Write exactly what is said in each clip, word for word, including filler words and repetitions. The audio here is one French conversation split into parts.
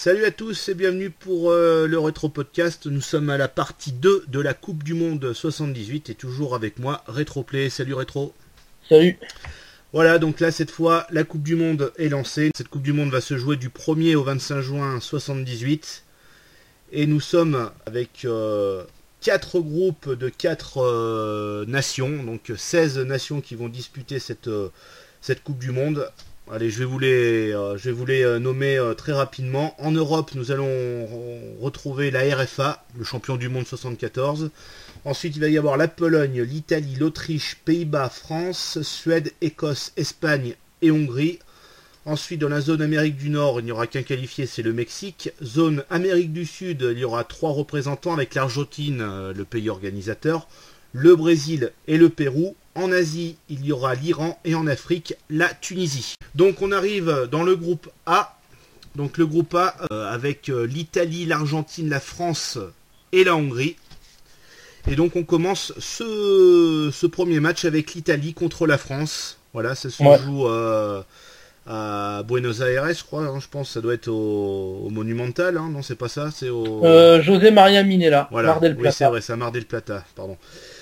Salut à tous et bienvenue pour euh, le Rétro Podcast. Nous sommes à la partie deux de la Coupe du Monde soixante-dix-huit et toujours avec moi Rétroplay. Salut Rétro. Salut. Voilà, donc là cette fois la Coupe du Monde est lancée. Cette Coupe du Monde va se jouer du premier au vingt-cinq juin soixante-dix-huit. Et nous sommes avec euh, quatre groupes de quatre euh, nations, donc seize nations qui vont disputer cette, euh, cette Coupe du Monde. Allez, je vais vous les, euh, je vais vous les euh, nommer euh, très rapidement. En Europe, nous allons re- retrouver la R F A, le champion du monde soixante-quatorze. Ensuite, il va y avoir la Pologne, l'Italie, l'Autriche, Pays-Bas, France, Suède, Écosse, Espagne et Hongrie. Ensuite, dans la zone Amérique du Nord, il n'y aura qu'un qualifié, c'est le Mexique. Zone Amérique du Sud, il y aura trois représentants avec l'Argentine, euh, le pays organisateur, le Brésil et le Pérou. En Asie, il y aura l'Iran et en Afrique, la Tunisie. Donc on arrive dans le groupe A. Donc le groupe A euh, avec euh, l'Italie, l'Argentine, la France et la Hongrie. Et donc on commence ce, ce premier match avec l'Italie contre la France. Voilà, ça se Ouais. joue euh, à Buenos Aires, je crois. Hein, je pense que ça doit être au, au Monumental. Hein, non, c'est pas ça, c'est au... Euh, José Maria Minella, Voilà, Mar del oui Plata. c'est vrai, c'est à Mar del Plata, pardon.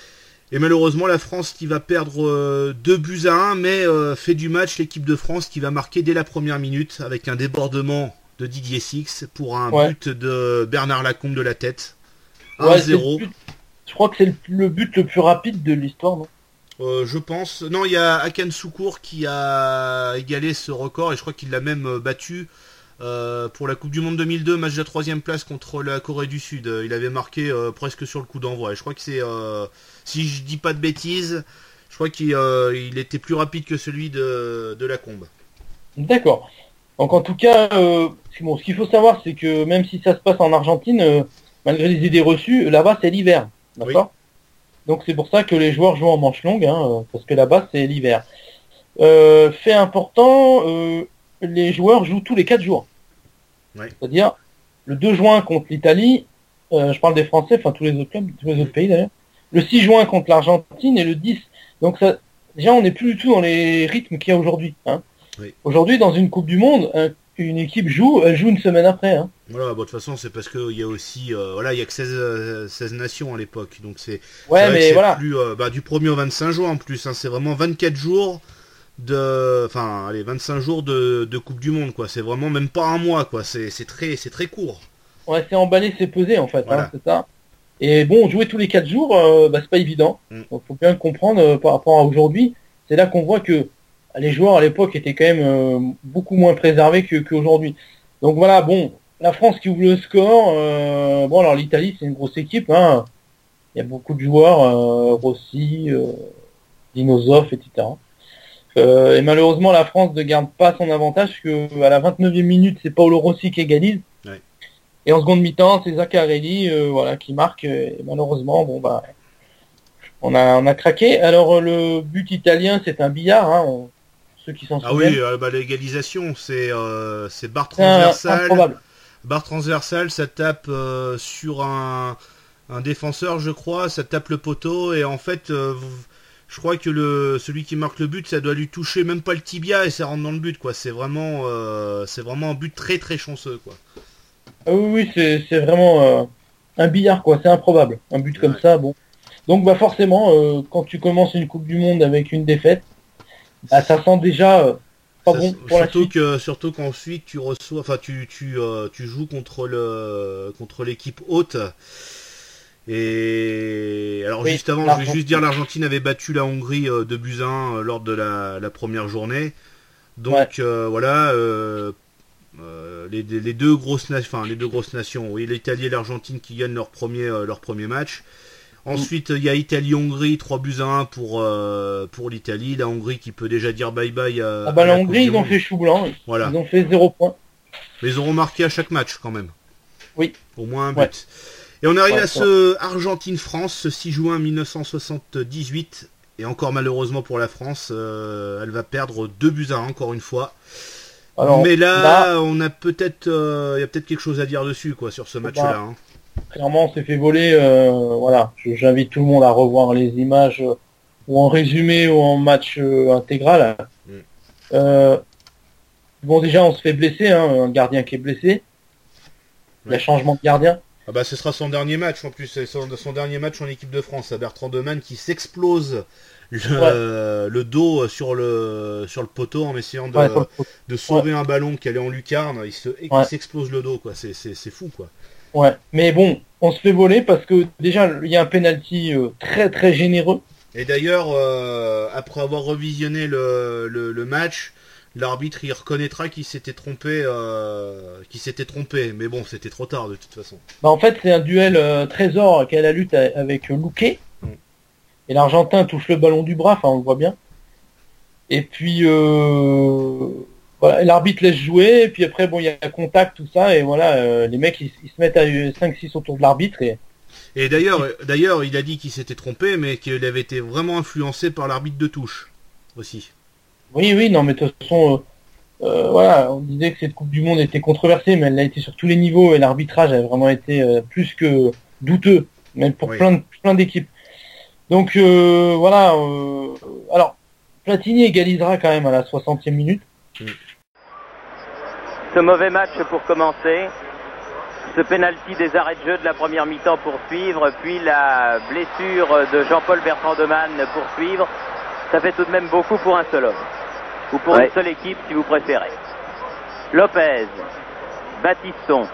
Et malheureusement, la France qui va perdre euh, deux buts à un, mais euh, fait du match l'équipe de France qui va marquer dès la première minute avec un débordement de Didier Six pour un Ouais. but de Bernard Lacombe de la tête. Ouais, un c'est zéro. le but- Je crois que c'est le, le but le plus rapide de l'histoire, non? Euh, je pense. Non, il y a Hakan Soukour qui a égalé ce record et je crois qu'il l'a même euh, battu euh, pour la Coupe du Monde deux mille deux, match de la troisième place contre la Corée du Sud. Euh, Il avait marqué euh, presque sur le coup d'envoi. Et je crois que c'est, euh, si je dis pas de bêtises, je crois qu'il euh, il était plus rapide que celui de, de Lacombe. D'accord. Donc en tout cas, euh, bon, ce qu'il faut savoir, c'est que même si ça se passe en Argentine, euh, malgré les idées reçues, là-bas c'est l'hiver. D'accord. Donc c'est pour ça que les joueurs jouent en manche longue, hein, euh, parce que là-bas c'est l'hiver. Euh, fait important, euh, les joueurs jouent tous les quatre jours. Ouais. C'est-à-dire le deux juin contre l'Italie, euh, je parle des Français, enfin tous les autres clubs, tous les autres pays d'ailleurs. Le six juin contre l'Argentine et le dix. Donc ça, déjà on n'est plus du tout dans les rythmes qu'il y a aujourd'hui. Hein. Oui. Aujourd'hui, dans une Coupe du Monde, un- une équipe joue, elle joue une semaine après. Hein. Voilà, bon, de toute façon, c'est parce qu'il y a aussi, euh, voilà, il y a que seize, euh, seize nations à l'époque, donc c'est, Ouais, c'est vrai que mais c'est voilà. plus, euh, bah, du premier au vingt-cinq juin en plus, hein, c'est vraiment vingt-quatre jours de, enfin, allez, vingt-cinq jours de, de Coupe du Monde, quoi. C'est vraiment même pas un mois, quoi. C'est, c'est très, c'est très court. On s'est emballé, c'est pesé en fait, Voilà. hein, c'est ça. Et bon, jouer tous les quatre jours, euh, bah, c'est pas évident. Mm. Donc faut bien le comprendre euh, par rapport à aujourd'hui. C'est là qu'on voit que les joueurs à l'époque étaient quand même euh, beaucoup moins préservés que qu'aujourd'hui. Donc voilà, bon, la France qui ouvre le score. Euh, bon alors l'Italie c'est une grosse équipe. Hein. Il y a beaucoup de joueurs, euh, Rossi, euh, Dinosov, et cetera. Euh, et malheureusement la France ne garde pas son avantage parce que à la vingt-neuvième minute c'est Paolo Rossi qui égalise. Ouais. Et en seconde mi-temps, c'est Zaccarelli euh, voilà, qui marque. Et malheureusement, bon bah, on a, on a craqué. Alors le but italien, c'est un billard. Hein, on- ceux qui s'en Ah souviennent. oui, euh, bah, l'égalisation, c'est, euh, c'est barre C'est un- transversale. improbable. Barre transversale, ça tape euh, sur un, un défenseur, je crois, ça tape le poteau et en fait, euh, je crois que le celui qui marque le but, ça doit lui toucher même pas le tibia et ça rentre dans le but, quoi. C'est vraiment, euh, c'est vraiment un but très très chanceux, quoi. Ah oui, oui, c'est, c'est vraiment euh, un billard, quoi. C'est improbable. Un but comme Ouais. ça, bon. Donc bah forcément, euh, quand tu commences une Coupe du Monde avec une défaite, bah, ça sent déjà euh, pas Ça, bon pour la surtout suite. que surtout qu'ensuite tu reçois, enfin tu tu euh, tu joues contre le contre l'équipe haute. Et alors Oui, juste avant, je vais l'Argentine. juste dire l'Argentine avait battu la Hongrie euh, deux buts à un euh, lors de la, la première journée. Donc Ouais. euh, voilà, euh, euh, les, les deux grosses na- enfin les deux grosses nations, oui, l'Italie et l'Argentine qui gagnent leur premier euh, leur premier match. Ensuite, il y a Italie-Hongrie, trois buts à un pour euh, pour l'Italie, la Hongrie qui peut déjà dire bye bye à, Ah bah à la la Coupe Hongrie, du ils ont Monde. fait chou blanc. Voilà. Ils ont fait zéro point. Mais ils auront marqué à chaque match quand même. Oui. Au moins un but. Ouais. Et on arrive Ouais, à ce Argentine-France, ce six juin mille neuf cent soixante-dix-huit. Et encore malheureusement pour la France, euh, elle va perdre deux buts à un encore une fois. Alors, Mais là, là, on a peut-être, euh, il y a peut-être quelque chose à dire dessus, quoi, sur ce match-là. bah, hein. clairement, on s'est fait voler. Euh, voilà, Je- j'invite tout le monde à revoir les images euh, ou en résumé ou en match euh, intégral. Mm. Euh, bon, déjà, on se fait blesser, hein, un gardien qui est blessé. Il y a changement de gardien. Ah bah ce sera son dernier match en plus, c'est son, son dernier match en équipe de France, à Bertrand Demann qui s'explose le, ouais. le dos sur le sur le poteau en essayant de, ouais, de sauver ouais. un ballon qui allait en lucarne, il se ouais. il s'explose le dos quoi, c'est, c'est, c'est fou quoi. Ouais, mais bon, on se fait voler parce que déjà il y a un penalty euh, très très généreux. Et d'ailleurs, euh, après avoir revisionné le, le, le match, l'arbitre il reconnaîtra qu'il s'était trompé, euh, qu'il s'était trompé, mais bon, c'était trop tard de toute façon. Bah en fait, c'est un duel euh, trésor qui a la lutte avec Luque, mm. et l'Argentin touche le ballon du bras, enfin on le voit bien. Et puis euh, voilà, l'arbitre laisse jouer, et puis après bon, il y a contact tout ça, et voilà, euh, les mecs ils, ils se mettent à cinq six autour de l'arbitre et. Et d'ailleurs, d'ailleurs, il a dit qu'il s'était trompé, mais qu'il avait été vraiment influencé par l'arbitre de touche aussi. Oui, oui, non, mais de toute façon, euh, euh, voilà, on disait que cette Coupe du Monde était controversée, mais elle a été sur tous les niveaux et l'arbitrage a vraiment été euh, plus que douteux, même pour oui. plein, de, plein d'équipes. Donc euh, voilà, euh, alors Platini égalisera quand même à la soixantième minute. Mm. Ce mauvais match pour commencer, ce pénalty des arrêts de jeu de la première mi-temps pour suivre, puis la blessure de Jean-Paul Bertrand Demann pour suivre, ça fait tout de même beaucoup pour un seul homme. Ou pour ouais. une seule équipe, si vous préférez. Lopez. Battiston.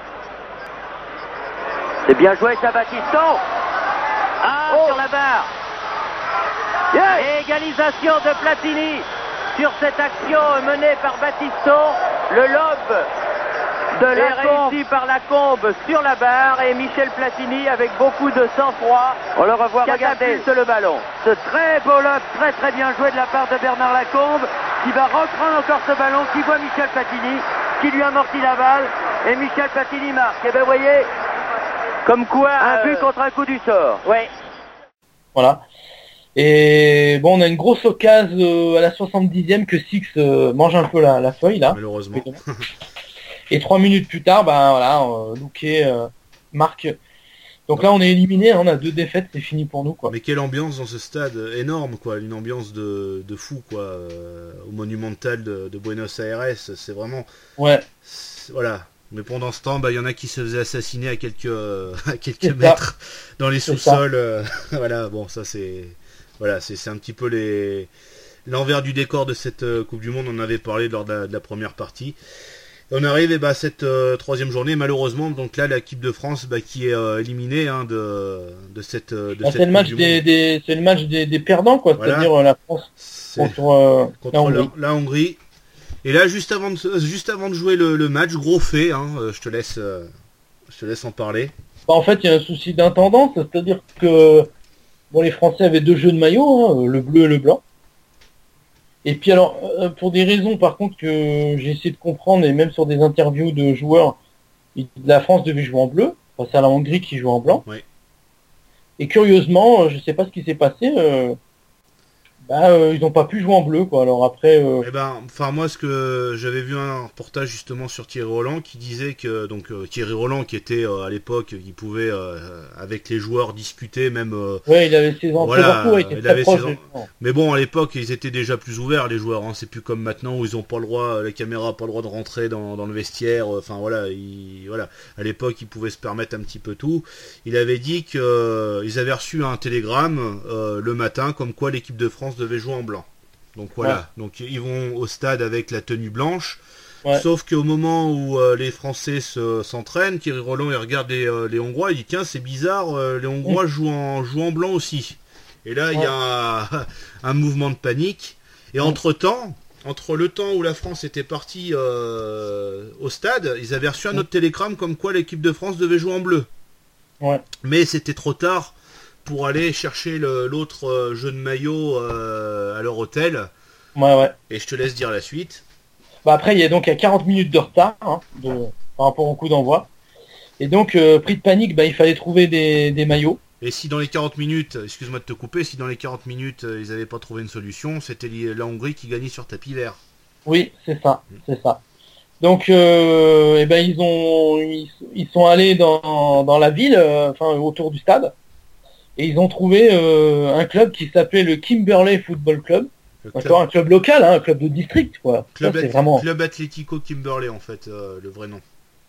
C'est bien joué, ça, Battiston. Ah, oh. sur la barre. Yeah. Et égalisation de Platini sur cette action menée par Battiston. Le lob de la réussi par la Combe sur la barre et Michel Platini avec beaucoup de sang-froid. On le revoit regarder le ballon. Ce très beau lob, très très bien joué de la part de Bernard Lacombe qui va reprendre encore ce ballon, qui voit Michel Platini, qui lui amortit la balle et Michel Platini marque. Et ben vous voyez, comme quoi un euh... but contre un coup du sort. Ouais. Voilà. Et bon, on a une grosse occasion euh, à la soixante-dixième que Six euh, mange un peu la, la feuille là. Malheureusement. Et trois minutes plus tard, ben voilà, euh, Luque euh, marque. Donc ouais. là, on est éliminé, hein, on a deux défaites, c'est fini pour nous, quoi. Mais quelle ambiance dans ce stade énorme, quoi, une ambiance de, de fou, quoi, euh, au Monumental de, de Buenos Aires, c'est vraiment. Ouais. C'est, voilà. Mais pendant ce temps, bah, il y en a qui se faisaient assassiner à quelques euh, à quelques c'est mètres ça. Dans les sous-sols. Euh, voilà, bon, ça c'est, voilà, c'est, c'est un petit peu les l'envers du décor de cette euh, Coupe du Monde. On en avait parlé lors de la, de la première partie. On arrive eh ben, à cette euh, troisième journée, malheureusement, donc là l'équipe de France bah, qui est euh, éliminée hein, de, de cette de bah, cette c'est, le match des, des, c'est le match des, des perdants, quoi, voilà. C'est-à-dire euh, la France c'est contre, euh, contre la, Hongrie. La, la Hongrie. Et là, juste avant de, juste avant de jouer le, le match, gros fait, hein, je, te laisse, euh, je te laisse en parler. Bah, en fait, il y a un souci d'intendance, c'est-à-dire que bon, les Français avaient deux jeux de maillot, hein, le bleu et le blanc. Et puis alors, euh, pour des raisons par contre que j'ai essayé de comprendre, et même sur des interviews de joueurs, la France devait jouer en bleu, enfin, c'est à la Hongrie qui joue en blanc. Oui. Et curieusement, je sais pas ce qui s'est passé, euh, bah euh, ils n'ont pas pu jouer en bleu, quoi. Alors après... Euh... Eh ben, enfin moi, ce que j'avais vu un reportage justement sur Thierry Roland qui disait que, donc euh, Thierry Roland qui était euh, à l'époque, il pouvait euh, avec les joueurs discuter même... Euh, ouais, il avait ses ans, voilà, partout, il était il très avait proche ses de... ans. Mais bon, à l'époque, ils étaient déjà plus ouverts, les joueurs, hein. C'est plus comme maintenant où ils ont pas le droit, la caméra a pas le droit de rentrer dans, dans le vestiaire, enfin voilà, il, voilà, à l'époque, ils pouvaient se permettre un petit peu tout. Il avait dit qu'ils euh, avaient reçu un télégramme euh, le matin, comme quoi l'équipe de France devait jouer en blanc. Donc voilà, ouais. Donc ils vont au stade avec la tenue blanche, ouais. Sauf qu'au moment où euh, les Français se, s'entraînent, Thierry Roland il regarde les, euh, les Hongrois, il dit tiens c'est bizarre, euh, les Hongrois mmh. jouent, en, jouent en blanc aussi. Et là il ouais. y a un, un mouvement de panique, et mmh. entre temps, entre le temps où la France était partie euh, au stade, ils avaient reçu un autre télégramme comme quoi l'équipe de France devait jouer en bleu. Ouais. Mais c'était trop tard pour aller chercher le, l'autre euh, jeu de maillot euh, à leur hôtel. Ouais, ouais. Et je te laisse dire la suite. Bah après, il y a donc à quarante minutes de retard hein, de, par rapport au coup d'envoi. Et donc, euh, pris de panique, bah, il fallait trouver des, des maillots. Et si dans les quarante minutes, excuse-moi de te couper, si dans les quarante minutes, euh, ils n'avaient pas trouvé une solution, c'était la Hongrie qui gagnait sur tapis vert. Oui, c'est ça, mmh. c'est ça. Donc, euh, eh ben, ils, ont, ils, ils sont allés dans, dans la ville, euh, enfin autour du stade. Et ils ont trouvé euh, un club qui s'appelait le Kimberley Football Club. Club... Un club local, hein, un club de district, quoi. Club, ça, at... vraiment... club Atlético Kimberley, en fait, euh, le vrai nom.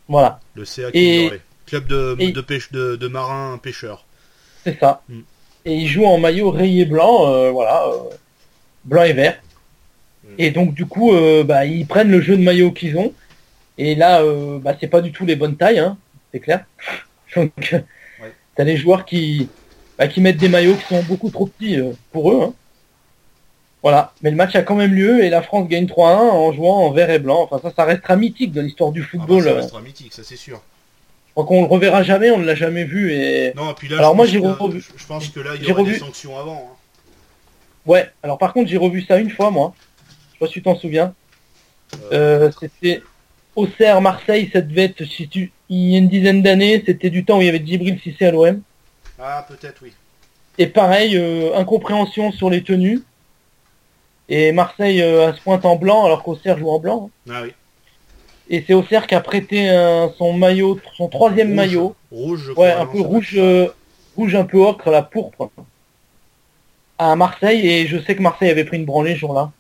Voilà. Le C A Et- club de, et- de pêche de, de marins pêcheurs. C'est ça. Mm. Et ils jouent en maillot rayé blanc, euh, voilà, euh, blanc et vert. Mm. Et donc du coup, euh, bah, ils prennent le jeu de maillot qu'ils ont. Et là, euh, bah, c'est pas du tout les bonnes tailles, hein, c'est clair. Donc, Ouais. t'as les joueurs qui, bah, qui mettent des maillots qui sont beaucoup trop petits euh, pour eux. Hein. Voilà. Mais le match a quand même lieu et la France gagne trois un en jouant en vert et blanc. Enfin ça, ça restera mythique dans l'histoire du Ah bah, football. ça euh. restera mythique, ça c'est sûr. Je crois qu'on le reverra jamais, on ne l'a jamais vu. Et Non, et puis là, Alors je, moi, pense j'ai que, revu- je pense que là, il y j'ai aura revu- des sanctions avant. Hein. ouais. Alors par contre, j'ai revu ça une fois moi. Je sais pas si tu t'en souviens. Euh, Euh, c'était Auxerre, Marseille, ça devait être si tu... il y a une dizaine d'années, c'était du temps où il y avait Djibril Cissé à l'O M. Ah, peut-être, oui. Et pareil, euh, incompréhension sur les tenues. Et Marseille euh, se pointe en blanc alors qu'Auxerre joue en blanc. Ah oui. Et c'est Auxerre qui a prêté un- son maillot, son troisième Rouge. maillot. Rouge, je Ouais, crois, un non, peu ça va rouge, être ça. euh, rouge un peu ocre, la pourpre. À Marseille, et je sais que Marseille avait pris une branlée ce jour-là.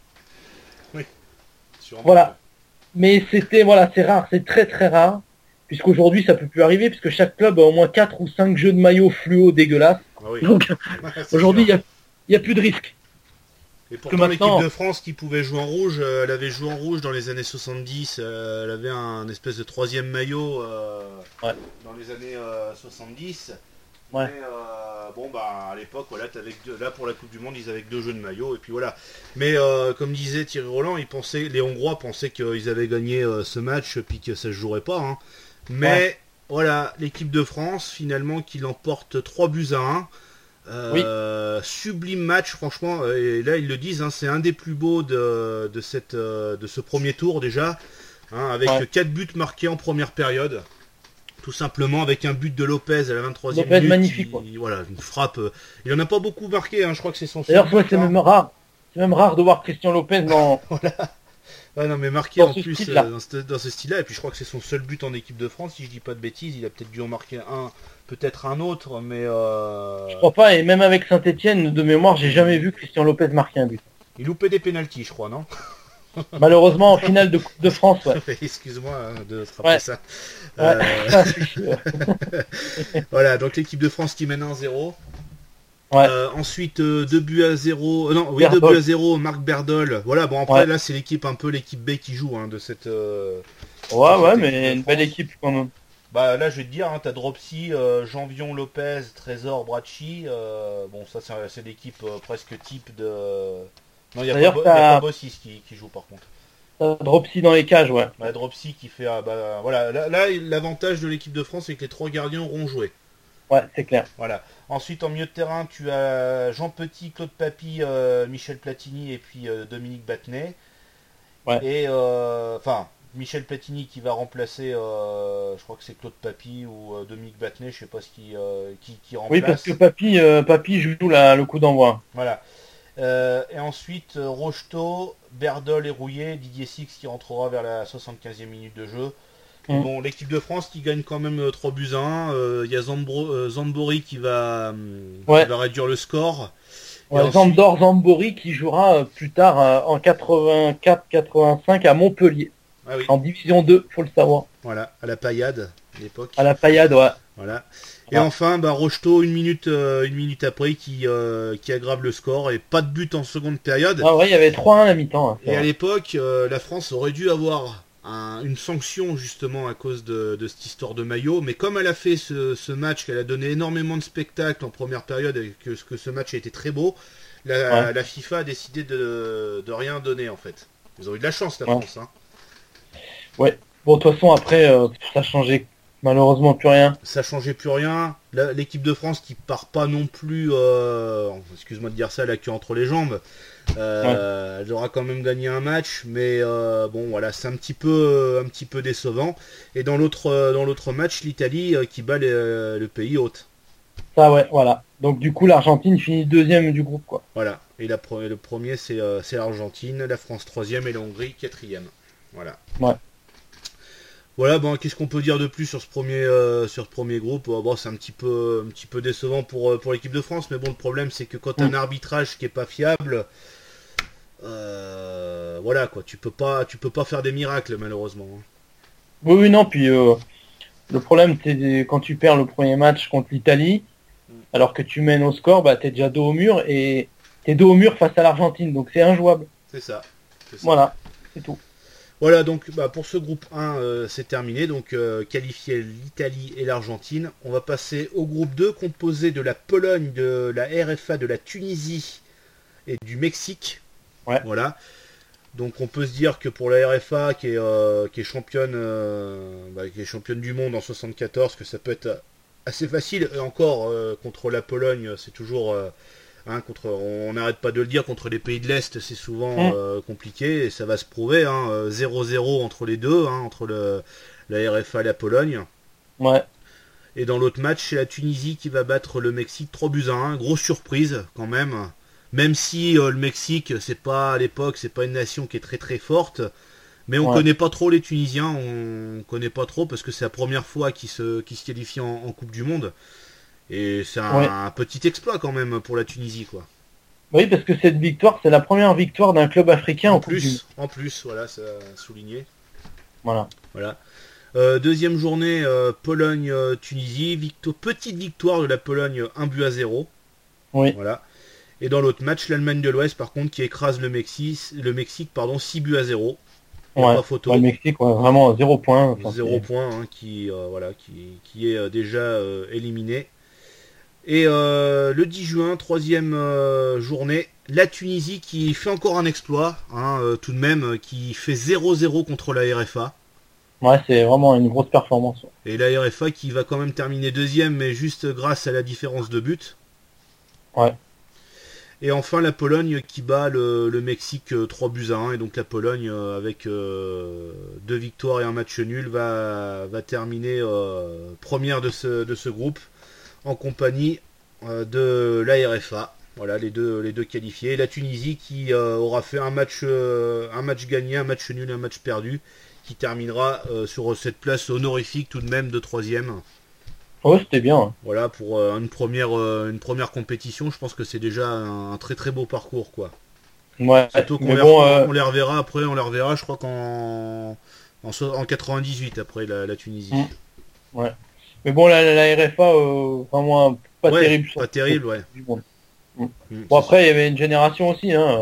Sûrement. Voilà. Mais c'était, voilà, c'est rare, c'est très très rare. Puisqu'aujourd'hui ça peut plus arriver, puisque chaque club a au moins quatre ou cinq jeux de maillot fluo dégueulasses. Ah oui. Donc C'est aujourd'hui il sûr. y a, il y a plus de risque. Et pourtant, l'équipe maintenant- de France qui pouvait jouer en rouge, euh, elle avait joué en rouge dans les années soixante-dix. euh, elle avait un espèce de troisième maillot euh, Ouais. dans les années euh, soixante-dix. Ouais. Mais euh, bon, bah à l'époque, voilà, t'avais que deux- là pour la Coupe du Monde, ils avaient que deux jeux de maillot, et puis voilà. Mais euh, comme disait Thierry Roland, ils pensaient, les Hongrois pensaient qu'ils avaient gagné euh, ce match, puis que ça se jouerait pas. Hein. Mais Ouais. voilà, l'équipe de France, finalement, qui l'emporte trois buts à un. Euh, Sublime match, franchement, euh, et là ils le disent, hein, c'est un des plus beaux de, de, cette, euh, de ce premier tour déjà, hein, avec Ouais. quatre buts marqués en première période, tout simplement avec un but de Lopez à la vingt-troisième Lopez minute. magnifique, qui- quoi. voilà, une frappe. euh, il en a pas beaucoup marqué, hein, je crois que c'est son seul D'ailleurs, ouais, but, c'est hein. même rare. C'est même rare de voir Christian Lopez dans. Ouais, non, mais marqué dans en ce plus style-là. euh, dans ce, dans ce style-là, et puis je crois que c'est son seul but en équipe de France, si je dis pas de bêtises, il a peut-être dû en marquer un, peut-être un autre, mais euh, Je crois pas, et même avec Saint-Etienne, de mémoire, j'ai jamais vu Christian Lopez marquer un but. il loupait des pénaltys, je crois, non? Malheureusement, en finale de Coupe de France, ouais. Excuse-moi hein, de te rappeler Ouais. ça. Ouais. Euh, Ah, c'est chiant. voilà, donc l'équipe de France qui mène un zéro. Ouais. Euh, ensuite, euh, deux buts à zéro. euh, non, oui, Berdol. deux buts à zéro, Marc Berdol. Voilà, bon, après, Ouais. là, c'est l'équipe, un peu l'équipe B qui joue hein, de cette. euh, Ouais, ouais, équipe de mais une France. belle équipe quand même. Bah, là, je vais te dire, hein, t'as Dropsy, euh, Janvion, Lopez, Trésor, Bracci. euh, bon, ça, c'est c'est l'équipe euh, presque type de. Non, il n'y a, D'ailleurs, pas Bo- y a t'as- pas Bossis qui, qui joue par contre. Ça Dropsy dans les cages, ouais. Bah, Dropsy qui fait. ah, bah, voilà, là, là, l'avantage de l'équipe de France, c'est que les trois gardiens auront joué. Ouais, c'est clair. Voilà. Ensuite, en milieu de terrain, tu as Jean Petit, Claude Papy, euh, Michel Platini et puis euh, Dominique Battenet. Ouais. Et euh, enfin, Michel Platini qui va remplacer, euh, je crois que c'est Claude Papy ou euh, Dominique Battenet, je sais pas ce qui, euh, qui, qui remplace. Oui, parce que Papy, euh, Papy joue la, le coup d'envoi. Voilà. Euh, et ensuite, euh, Rocheteau, Berdol et Rouillet, Didier Six qui rentrera vers la soixante-quinzième minute de jeu. Et Mm. bon, l'équipe de France qui gagne quand même euh, trois buts à un. Euh, Il y a Zambro- euh, Zambori qui va, hum, Ouais. qui va réduire le score. Et Ouais, ensuite- Zandor Zambori qui jouera euh, plus tard euh, en quatre-vingt-quatre quatre-vingt-cinq à Montpellier. Ah oui, En division deux, faut le savoir. voilà, à la paillade à l'époque. À la paillade, ouais. Voilà. Et Ah. enfin, bah, Rocheteau, une minute, euh, une minute après, qui, euh, qui aggrave le score et pas de but en seconde période. Ah ouais, il y avait trois un à la mi-temps. hein, c'est Et à vrai. l'époque, euh, la France aurait dû avoir un- une sanction justement à cause de, de cette histoire de maillot. Mais comme elle a fait ce, ce match, qu'elle a donné énormément de spectacles en première période et que, que ce match a été très beau, la, Ouais. la FIFA a décidé de, de rien donner en fait. Ils ont eu de la chance, la Ouais. France. Hein. Bon, de toute façon, après, euh, ça changeait malheureusement plus rien. Ça changeait plus rien. La- L'équipe de France qui part pas non plus, euh, excuse-moi de dire ça, la queue entre les jambes. Euh, Elle aura quand même gagné un match, mais euh, bon voilà, c'est un petit peu, un petit peu décevant. Et dans l'autre, euh, dans l'autre match, l'Italie euh, qui bat les- euh, le pays hôte. Ça, ouais, voilà. Donc, du coup, l'Argentine finit deuxième du groupe, quoi. Voilà. Et la, pre- le premier c'est euh, c'est l'Argentine, la France troisième et la Hongrie quatrième. Voilà. Ouais. Voilà, bon, qu'est-ce qu'on peut dire de plus sur ce premier, euh, sur ce premier groupe? Euh, bon, c'est un petit peu, un petit peu décevant pour, euh, pour l'équipe de France, mais bon, le problème c'est que quand tu as Mm. un arbitrage qui est pas fiable, euh, voilà quoi, tu peux pas, tu peux pas faire des miracles malheureusement. Oui, oui, non, puis euh, Le problème, c'est quand tu perds le premier match contre l'Italie, alors que tu mènes au score, bah t'es déjà dos au mur et t'es dos au mur face à l'Argentine, donc c'est injouable. C'est ça. C'est ça. Voilà, c'est tout. Voilà, donc bah, pour ce groupe un, euh, c'est terminé. Donc euh, qualifié l'Italie et l'Argentine. On va passer au groupe deux, composé de la Pologne, de la R F A, de la Tunisie et du Mexique. Ouais. Voilà. Donc on peut se dire que pour la R F A, qui est, euh, qui est championne, euh, bah, qui est championne du monde en soixante-quatorze, que ça peut être assez facile. Et encore euh, contre la Pologne, c'est toujours, euh, hein, contre, on n'arrête pas de le dire, contre les pays de l'Est, c'est souvent mmh. euh, compliqué et ça va se prouver. Hein, zéro zéro entre les deux, hein, entre le, la R F A et la Pologne. Ouais. Et dans l'autre match, c'est la Tunisie qui va battre le Mexique trois buts à un. Grosse surprise quand même. Même si euh, le Mexique, c'est pas à l'époque, c'est pas une nation qui est très très forte, mais on ouais. connaît pas trop les Tunisiens, on connaît pas trop parce que c'est la première fois qu'ils se, qu'ils se qualifient en, en Coupe du Monde. Et c'est un, ouais. un petit exploit quand même pour la Tunisie, quoi. Oui, parce que cette victoire, c'est la première victoire d'un club africain en, en Coupe plus. du Monde. En plus, voilà, ça souligné. Voilà. Voilà. Euh, deuxième journée, euh, Pologne-Tunisie, victo- petite victoire de la Pologne, un but à zéro. Oui. Voilà. Et dans l'autre match, l'Allemagne de l'Ouest, par contre, qui écrase le Mexique, le Mexique pardon, six buts à zéro. Ouais. Pas photo. Ouais, le Mexique, ouais, vraiment zéro point. Enfin, zéro point, hein, qui, euh, voilà, qui, qui est euh, déjà euh, éliminé. Et euh, le dix juin, troisième euh, journée, la Tunisie qui fait encore un exploit, hein, euh, tout de même, euh, qui fait zéro zéro contre la R F A. Ouais, c'est vraiment une grosse performance. Et la R F A qui va quand même terminer deuxième, mais juste grâce à la différence de but. Ouais. Et enfin la Pologne qui bat le, le Mexique euh, trois buts à un. Et donc la Pologne, euh, avec euh, deux victoires et un match nul, va, va terminer euh, première de ce, de ce groupe, en compagnie euh, de la R F A. Voilà, les deux, les deux qualifiés. Et la Tunisie qui euh, aura fait un match, euh, un match gagné, un match nul, un match perdu, qui terminera euh, sur cette place honorifique tout de même de troisième. Ouais, c'était bien. Hein. Voilà, pour euh, une, première, euh, une première compétition, je pense que c'est déjà un, un très très beau parcours, quoi. Ouais, Surtout qu'on mais les, bon, re- euh, on les reverra après, on les reverra, je crois qu'en en, so- en quatre-vingt-dix-huit, après la, la Tunisie. Mm. Ouais. Mais bon, la, la R F A, euh, vraiment pas Ouais, terrible. pas terrible, ouais. Bon, Mm, bon c'est après, il y avait une génération aussi. Hein.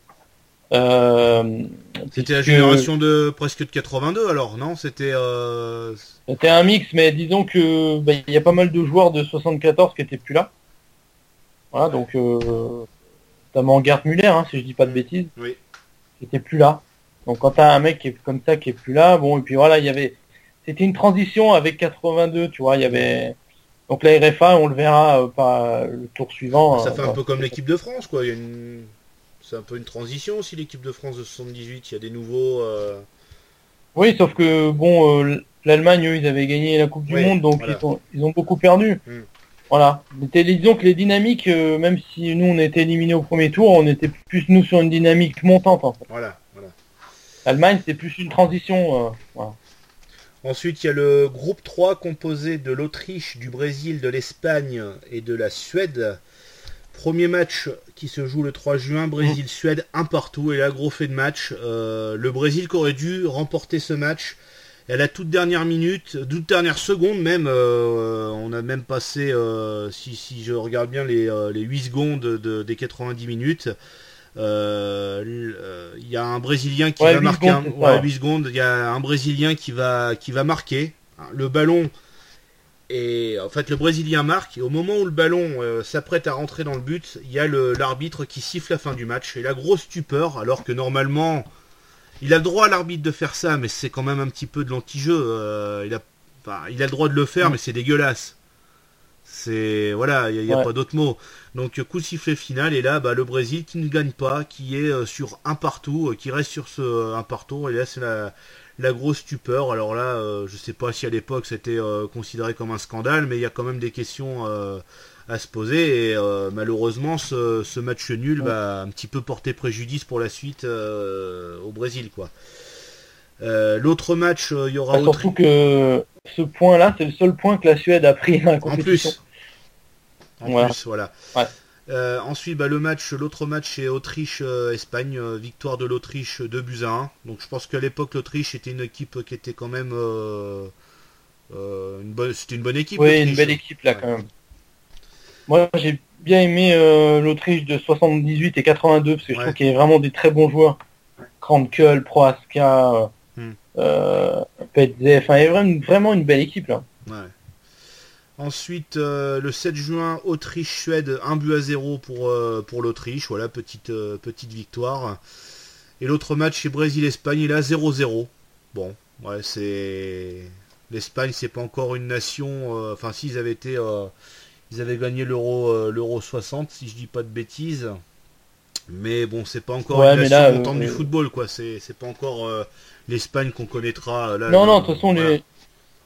Euh, C'était la puisque génération de presque de quatre-vingt-deux, alors, non? C'était... Euh... C'était un mix, mais disons que bah, il y a pas mal de joueurs de soixante-quatorze qui étaient plus là. Voilà, donc euh, notamment Gerd Müller, hein, si je dis pas de bêtises, Oui. qui était plus là. Donc quand t'as un mec qui est comme ça qui est plus là, bon et puis voilà, il y avait, c'était une transition avec quatre-vingt-deux, tu vois, il y avait donc la R F A, on le verra euh, par le tour suivant. Ça euh, fait un voilà. peu comme l'équipe de France, quoi. Il y a une... C'est un peu une transition aussi, l'équipe de France de soixante-dix-huit. Il y a des nouveaux... Euh... Oui, sauf que bon, euh, l'Allemagne, eux, ils avaient gagné la Coupe du Oui, Monde, donc voilà. ils, sont, ils ont beaucoup perdu. Mm. Voilà. Mais disons que les dynamiques, euh, même si nous on était éliminés au premier tour, on était plus nous sur une dynamique montante en fait. Voilà, voilà. L'Allemagne, c'est plus une transition. Euh, voilà. Ensuite, il y a le groupe trois composé de l'Autriche, du Brésil, de l'Espagne et de la Suède. Premier match qui se joue le trois juin, Brésil-Suède, un partout. Et là, gros fait de match. Euh, le Brésil qui aurait dû remporter ce match. Et à la toute dernière minute, toute dernière seconde même, euh, on a même passé, euh, si, si je regarde bien, les, euh, les huit secondes de, des quatre-vingt-dix minutes. Euh, il y a un Brésilien qui Ouais, va huit marquer secondes, un, c'est ça, ouais, ouais. huit secondes. Il y a un Brésilien qui va, qui va marquer. Le ballon... Et en fait, le Brésilien marque, et au moment où le ballon euh, s'apprête à rentrer dans le but, il y a le- l'arbitre qui siffle la fin du match. Et la grosse stupeur, alors que normalement, il a le droit à l'arbitre de faire ça, mais c'est quand même un petit peu de l'anti-jeu. Euh, il, a, enfin, il a le droit de le faire, mais c'est dégueulasse. C'est voilà, il n'y a, a Ouais. pas d'autre mot. Donc coup de sifflet final, et là, bah, le Brésil qui ne gagne pas, qui est euh, sur un partout, euh, qui reste sur ce euh, un partout, et là c'est la la grosse stupeur. Alors là, euh, je sais pas si à l'époque c'était euh, considéré comme un scandale, mais il y a quand même des questions euh, à se poser. Et euh, malheureusement, ce, ce match nul Ouais. va un petit peu porter préjudice pour la suite euh, au Brésil, quoi. Euh, L'autre match, euh, il y aura Bah, surtout que ce point-là, c'est le seul point que la Suède a pris dans la en compétition. plus. En Voilà. plus, voilà. Ouais. Euh, ensuite, bah, le match, l'autre match c'est Autriche-Espagne, euh, victoire de l'Autriche deux buts à un. Donc je pense qu'à l'époque l'Autriche était une équipe qui était quand même euh, Euh, une bonne, c'était une bonne équipe. Oui, une belle équipe là ouais. quand même. Moi j'ai bien aimé euh, l'Autriche de soixante-dix-huit et quatre-vingt-deux parce que ouais. je trouve qu'il y a vraiment des très bons joueurs. Krankel, Prohaska, hmm. euh, Petze, enfin il y a vraiment, vraiment une belle équipe là. Ouais. Ensuite, euh, le sept juin, Autriche-Suède, un but à zéro pour, euh, pour l'Autriche. Voilà, petite, euh, petite victoire. Et l'autre match, c'est Brésil-Espagne, il est à zéro zéro. Bon, ouais, c'est... L'Espagne, c'est pas encore une nation... Euh, enfin, s'ils avaient été... Euh, ils avaient gagné l'Euro euh, l'Euro soixante, si je dis pas de bêtises. Mais bon, c'est pas encore ouais, une nation là, montante euh, du football, quoi. C'est, c'est pas encore euh, l'Espagne qu'on connaîtra. Là, non, le, non, de toute façon, voilà. les...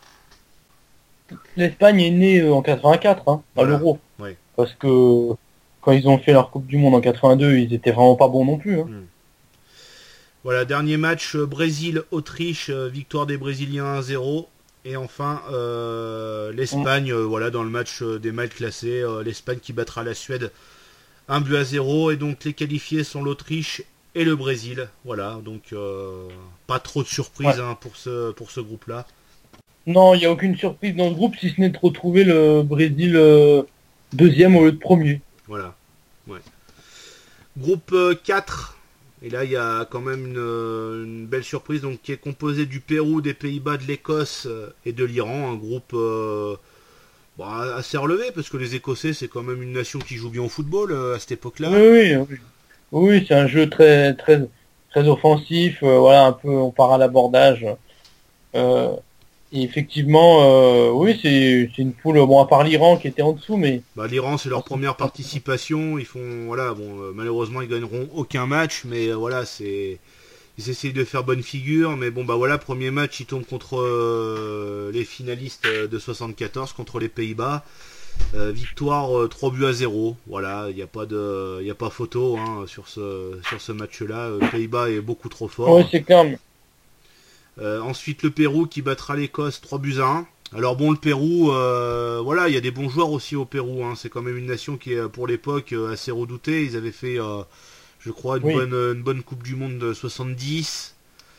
l'Espagne est née euh, en quatre-vingt-quatre, hein, à voilà. l'Euro. Ouais. Parce que quand ils ont fait leur Coupe du Monde en quatre-vingt-deux, ils étaient vraiment pas bons non plus. Hein. Mm. Voilà, dernier match, euh, Brésil-Autriche, euh, victoire des Brésiliens un zéro. Et enfin, euh, l'Espagne, mm. euh, voilà, dans le match euh, des mal classés, euh, l'Espagne qui battra la Suède un but à zéro. Et donc les qualifiés sont l'Autriche et le Brésil. Voilà, donc euh, pas trop de surprises ouais. hein, pour ce, pour ce groupe-là. Non, il n'y a aucune surprise dans ce groupe, si ce n'est de retrouver le Brésil euh, deuxième au lieu de premier. Voilà, ouais. Groupe euh, quatre. Et là, il y a quand même une, une belle surprise, donc qui est composé du Pérou, des Pays-Bas, de l'Écosse et de l'Iran. Un groupe euh, bon, assez relevé, parce que les Écossais, c'est quand même une nation qui joue bien au football euh, à cette époque-là. Oui, oui, oui. Oui, c'est un jeu très, très, très offensif. Euh, voilà, un peu, on part à l'abordage. Euh, et effectivement, euh, oui, c'est, c'est une poule. Bon, à part l'Iran qui était en dessous, mais. Bah, l'Iran, c'est leur première participation. Ils font, voilà, bon, euh, malheureusement, ils gagneront aucun match, mais euh, voilà, c'est, ils essayent de faire bonne figure. Mais bon, bah voilà, premier match, ils tombent contre euh, les finalistes de soixante-quatorze, contre les Pays-Bas. Euh, victoire euh, trois buts à zéro. Voilà, il n'y a pas de, il y a pas photo hein, sur ce, sur ce match-là. Les Pays-Bas est beaucoup trop fort. Oui, c'est calme. Euh, ensuite le Pérou qui battra l'Écosse trois buts à un. Alors bon, le Pérou, euh, voilà, il y a des bons joueurs aussi au Pérou. Hein. C'est quand même une nation qui est pour l'époque assez redoutée. Ils avaient fait, euh, je crois, une, oui. bonne, une bonne Coupe du Monde de soixante-dix.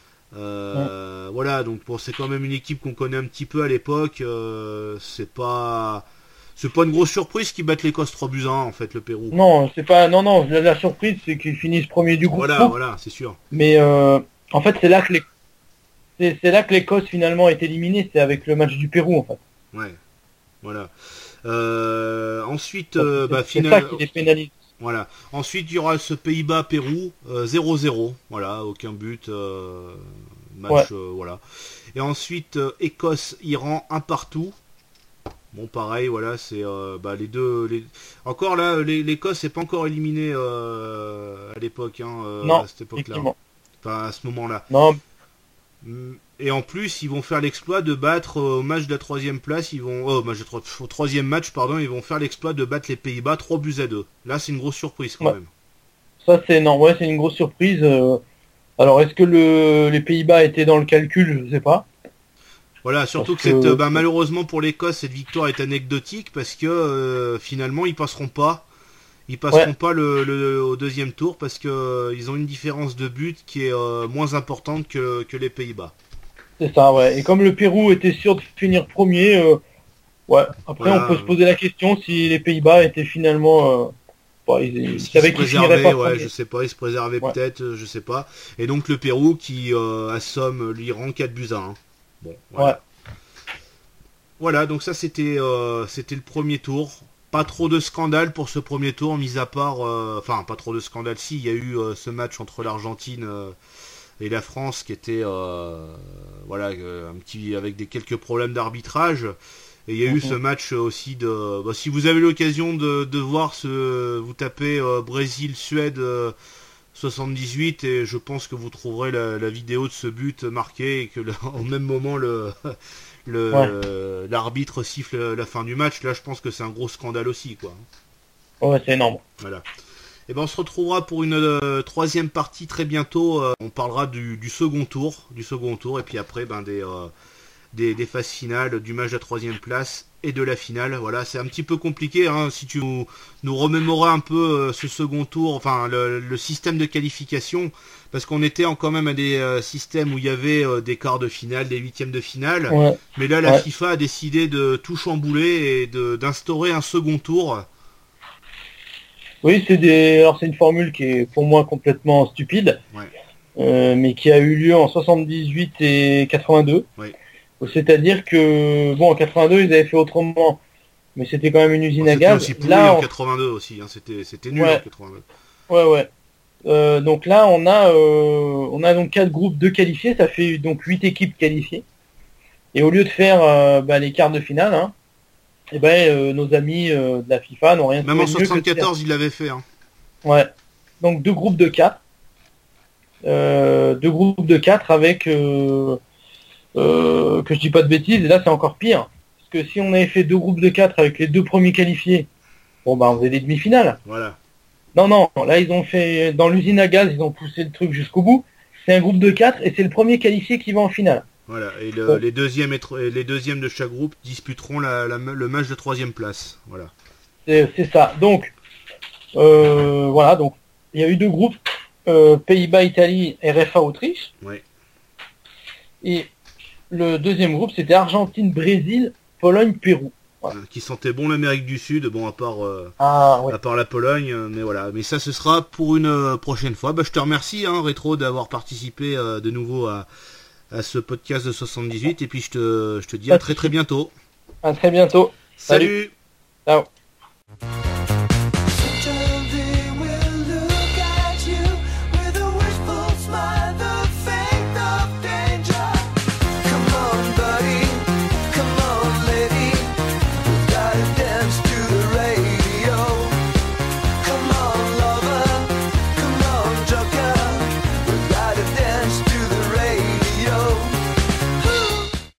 Euh, ouais. Voilà, donc bon, c'est quand même une équipe qu'on connaît un petit peu à l'époque. Euh, c'est pas, c'est pas une grosse surprise qu'ils battent l'Écosse trois buts à un en fait, le Pérou. Non, c'est pas, non, non. La, la surprise, c'est qu'ils finissent premier du groupe. Voilà, voilà, c'est sûr. Mais euh, en fait, c'est là que les C'est, c'est là que l'Écosse finalement est éliminée, c'est avec le match du Pérou en fait. Ouais, voilà. Euh, ensuite, euh, c'est, bah, c'est final... ça qui les pénalise. Voilà. Ensuite, il y aura ce Pays-Bas-Pérou, euh, zéro zéro. Voilà, aucun but. Euh, match, ouais. euh, voilà. Et ensuite, euh, Écosse-Iran, un partout. Bon, pareil, voilà, c'est euh, bah, les deux... Les... Encore là, les, l'Écosse n'est pas encore éliminée euh, à l'époque, hein, euh, non, à cette époque-là. Enfin, à ce moment-là. Non. Et en plus, ils vont faire l'exploit de battre au match de la troisième place, ils vont, oh, au, match de, au troisième match, pardon, ils vont faire l'exploit de battre les Pays-Bas trois buts à deux. Là, c'est une grosse surprise quand ouais. même. Ça, c'est non, ouais, c'est une grosse surprise. Alors, est-ce que le, les Pays-Bas étaient dans le calcul? Je sais pas. Voilà, surtout parce que, que... Cette, bah, malheureusement pour l'Écosse, cette victoire est anecdotique parce que euh, finalement, ils passeront pas. Ils passeront ouais. pas le, le, au deuxième tour parce que euh, ils ont une différence de but qui est euh, moins importante que, que les Pays-Bas. C'est ça, ouais. Et comme le Pérou était sûr de finir premier, euh, ouais. Après, voilà. On peut se poser la question si les Pays-Bas étaient finalement, euh, bah, ils, ils savaient qu'ils finiraient pas. Ouais, je sais pas, ils se préservaient ouais. peut-être, je sais pas. Et donc le Pérou qui euh, assomme l'Iran quatre buts à un. Bon, voilà. Ouais. Voilà, donc ça c'était, euh, c'était le premier tour. Pas trop de scandale pour ce premier tour, mis à part... Euh, enfin, pas trop de scandale, si, il y a eu euh, ce match entre l'Argentine euh, et la France qui était... Euh, voilà, un petit avec des quelques problèmes d'arbitrage. Et il y a mm-hmm. eu ce match aussi de... Bah, si vous avez l'occasion de, de voir ce... Vous tapez euh, Brésil-Suède euh, soixante-dix-huit et je pense que vous trouverez la, la vidéo de ce but marqué et que le, au même moment le... Le, ouais. euh, l'arbitre siffle la fin du match. Là, je pense que c'est un gros scandale aussi, quoi. Ouais, c'est énorme. Voilà. Et ben, on se retrouvera pour une euh, troisième partie très bientôt. Euh, on parlera du, du second tour, du second tour, et puis après, ben des, euh, des des phases finales, du match de la troisième place et de la finale. Voilà, c'est un petit peu compliqué, hein, si tu nous, nous remémorais un peu euh, ce second tour, enfin le, le système de qualification, parce qu'on était en quand même à des euh, systèmes où il y avait euh, des quarts de finale, des huitièmes de finale, Ouais. mais là la Ouais. FIFA a décidé de tout chambouler et de d'instaurer un second tour. Oui, c'est des. Alors c'est une formule qui est pour moi complètement stupide, Ouais. euh, mais qui a eu lieu en soixante-dix-huit et quatre-vingt-deux. Ouais. C'est-à-dire que bon, en quatre-vingt-deux ils avaient fait autrement, mais c'était quand même une usine Bon, à c'était gaz. aussi pourri Là, en on- quatre-vingt-deux aussi, hein, c'était c'était nul Ouais. en quatre-vingt-deux. ouais, ouais. Euh, donc là, on a, euh, on a donc quatre groupes de qualifiés, ça fait donc huit équipes qualifiées. Et au lieu de faire euh, bah, les quarts de finale, hein, et ben euh, nos amis euh, de la FIFA n'ont rien Même en trouvé de mieux que de faire- soixante-quatorze, il l'avait fait. Hein. Ouais. Donc deux groupes de quatre. Euh, deux groupes de quatre avec euh, euh, que je dis pas de bêtises, et là c'est encore pire. Parce que si on avait fait deux groupes de quatre avec les deux premiers qualifiés, bon bah on faisait des demi-finales. Voilà. Non, non, là ils ont fait dans l'usine à gaz, ils ont poussé le truc jusqu'au bout. C'est un groupe de quatre et c'est le premier qualifié qui va en finale. Voilà, et le- Ouais. les, deuxièmes et tro- et les deuxièmes de chaque groupe disputeront la, la- le match de troisième place. Voilà. C'est c'est ça. Donc euh, voilà, donc il y a eu deux groupes, euh, Pays-Bas, Italie, R F A, Autriche. Ouais. Et le deuxième groupe c'était Argentine, Brésil, Pologne, Pérou. Voilà. Euh, Qui sentait bon l'Amérique du Sud, bon à part euh, Ah ouais. à part la Pologne, euh, mais voilà. Mais ça, ce sera pour une euh, prochaine fois. Bah, je te remercie, hein, Rétro, d'avoir participé euh, de nouveau à, à ce podcast de soixante-dix-huit, et puis je te, je te dis à très très bientôt. À très bientôt. Salut, Salut. Ciao.